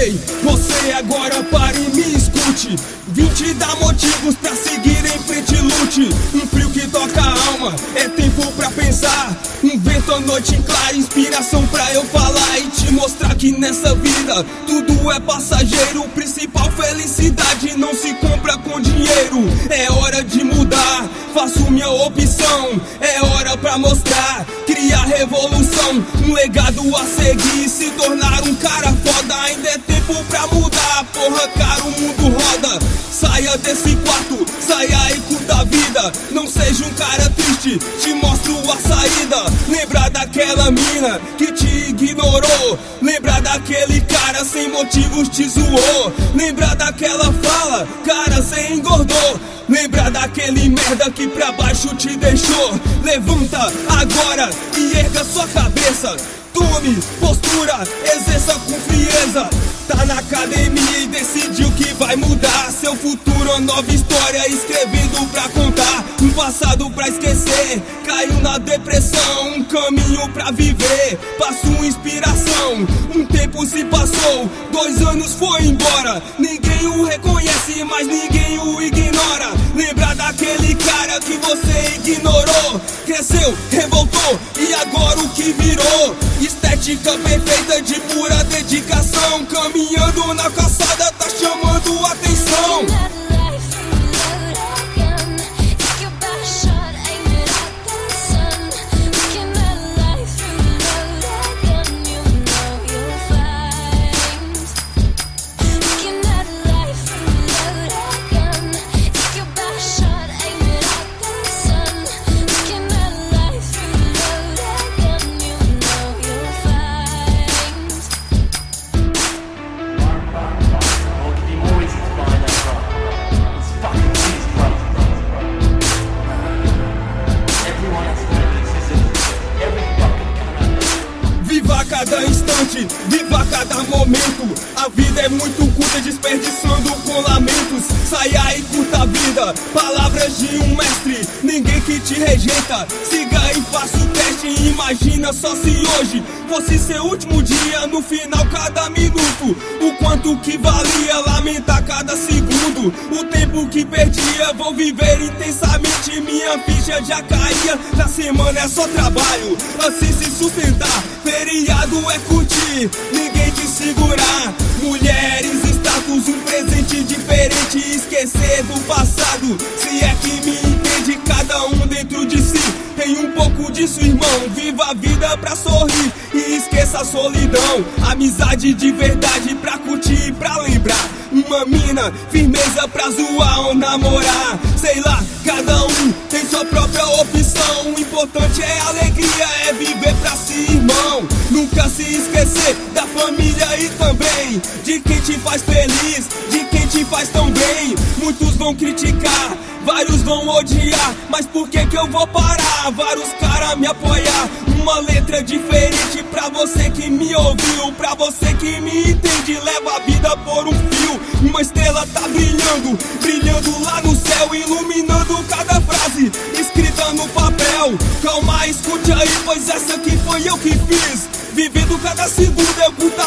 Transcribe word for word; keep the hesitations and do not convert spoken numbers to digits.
Ei, você agora pare e me escute. Vim te dar motivos pra seguir em frente e lute. Um frio que toca a alma, é tempo pra pensar. Um vento à noite em clara, inspiração pra eu falar e te mostrar que nessa vida tudo é passageiro. Principal felicidade não se compra com dinheiro. É hora de mudar, faço minha opção. É hora pra mostrar, criar revolução. Um legado a seguir, se tornar um cara foda. Ainda é tempo pra mudar, porra cara, o mundo roda. Saia desse quarto, saia e curta a vida. Não seja um cara triste, te mostro a saída. Lembra daquela mina que te ignorou. Lembra daquele cara sem motivos te zoou. Lembra daquela fala, cara, cê engordou. Lembra daquele merda que pra baixo te deixou. Levanta agora e erga sua cabeça. Tome postura, exerça com frieza. Tá na academia e decidiu que vai mudar seu futuro. Uma nova história escrevendo pra contar. Um passado pra esquecer, caiu na depressão. Um caminho pra viver, passo inspiração. Um tempo se passou, dois anos foi embora. Ninguém o reconhece, mas ninguém o ignora. Lembra daquele cara que você ignorou. Cresceu, revoltou e agora o que virou? Estética perfeita de pura dedicação. Caminhando na calçada tá chamando atenção. Cada instante, viva cada momento. A vida é muito curta, desperdiçando com lamentos. Saia e curta a vida, palavras de um mestre. Ninguém que te rejeita, siga e faça o teste. Imagina só se hoje fosse seu último dia. No final cada minuto, o quanto que valia. Lamentar cada segundo, o tempo que perdia. Vou viver intensamente, minha ficha já caía. Na semana é só trabalho, assim se sustentar. Feriado é curtir, ninguém te segurar. Mulheres, status, um presente diferente. Esquecer do passado, se é que me entende. Cada um dentro de si tem um pouco disso, irmão. Viva a vida pra sorrir e esqueça a solidão. Amizade de verdade pra curtir e pra lembrar. Uma mina, firmeza pra zoar ou namorar. Sei lá, cada um tem sua própria opção. O importante é a alegria, é viver pra si, irmão. Nunca se esquecer da família e também de quem te faz feliz, de quem te faz tão bem. Muitos vão criticar, vários vão odiar, mas por que que eu vou parar? Vários caras me apoiar. Uma letra diferente pra você que me ouviu, pra você que me entende. Leva a vida por um fio, uma estrela tá brilhando, brilhando lá no céu, iluminando cada frase escrita no papel. Calma, escute aí, pois essa aqui foi eu que fiz. Vivendo cada segundo, eu curto